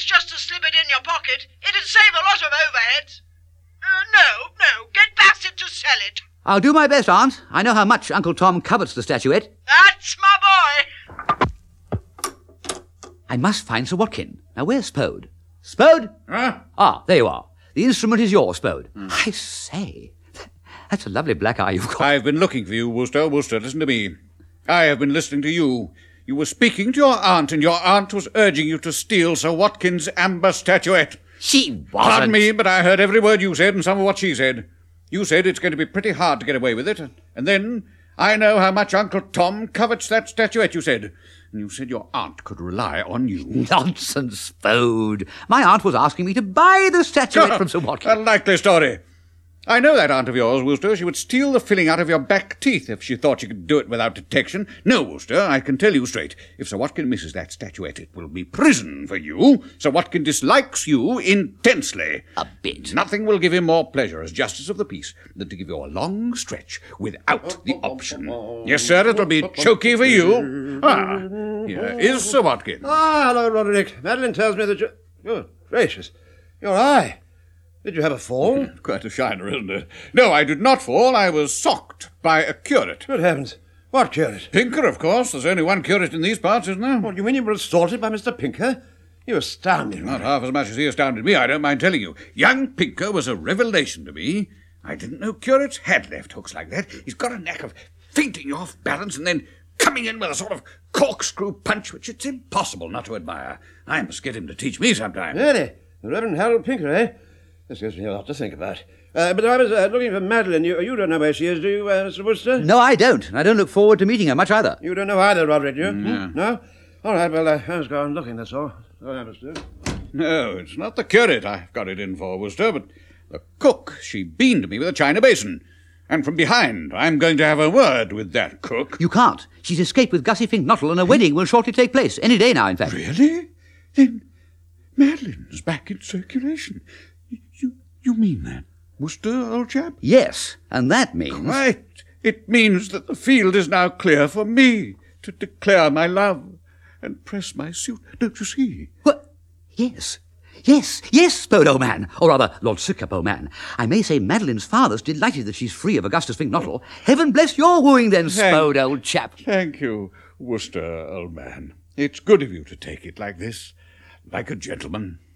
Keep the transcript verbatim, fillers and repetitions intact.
just to slip it in your pocket. It'd save a lot of overheads. Uh, no, no, get Bassett to sell it. I'll do my best, Aunt. I know how much Uncle Tom covets the statuette. That's my boy. I must find Sir Watkin. Now, where's Spode? Spode? Huh? Ah, there you are. The instrument is yours, Spode. Mm. I say, that's a lovely black eye you've got. I've been looking for you, Wooster. Wooster, listen to me. I have been listening to you. You were speaking to your aunt, and your aunt was urging you to steal Sir Watkin's amber statuette. She wasn't. Pardon me, but I heard every word you said and some of what she said. You said it's going to be pretty hard to get away with it. And then, I know how much Uncle Tom covets that statuette, you said. And you said your aunt could rely on you. Nonsense, Spode. My aunt was asking me to buy the statuette from Sir Watkin. A likely story. I know that aunt of yours, Wooster. She would steal the filling out of your back teeth if she thought she could do it without detection. No, Wooster, I can tell you straight. If Sir Watkin misses that statuette, it will be prison for you. Sir Watkin dislikes you intensely. A bit. Nothing will give him more pleasure as Justice of the Peace than to give you a long stretch without the option. Yes, sir, it'll be choky for you. Ah, here is Sir Watkin. Ah, hello, Roderick. Madeline tells me that you... Good gracious. Your eye. Did you have a fall? Quite a shiner, isn't it? No, I did not fall. I was socked by a curate. Good heavens. What curate? Pinker, of course. There's only one curate in these parts, isn't there? What, you mean you were assaulted by Mister Pinker? You astound me. Not half as much as he astounded me, I don't mind telling you. Young Pinker was a revelation to me. I didn't know curates had left hooks like that. He's got a knack of fainting you off balance and then coming in with a sort of corkscrew punch which it's impossible not to admire. I must get him to teach me sometime. Really? The Reverend Harold Pinker, eh? This gives me a lot to think about. Uh, but I was uh, looking for Madeline. You, you don't know where she is, do you, uh, Mister Wooster? No, I don't. And I don't look forward to meeting her much either. You don't know either, Roderick, do you? No. Hmm? No? All right, well, uh, I must go on looking, that's all. All I must do. No, it's not the curate I've got it in for, Wooster, but the cook. She beamed me with a china basin. And from behind, I'm going to have a word with that cook. You can't. She's escaped with Gussie Fink-Nottle, and a wedding will shortly take place. Any day now, in fact. Really? Then Madeline's back in circulation. You, you mean that, Wooster, old chap? Yes, and that means... Right. It means that the field is now clear for me to declare my love and press my suit. Don't you see? What? Yes. Yes, yes, Spode, old man. Or rather, Lord Sycamore, old man. I may say Madeline's father's delighted that she's free of Augustus Fink-Nottle. Heaven bless your wooing then, Thank- Spode, old chap. Thank you, Wooster, old man. It's good of you to take it like this, like a gentleman.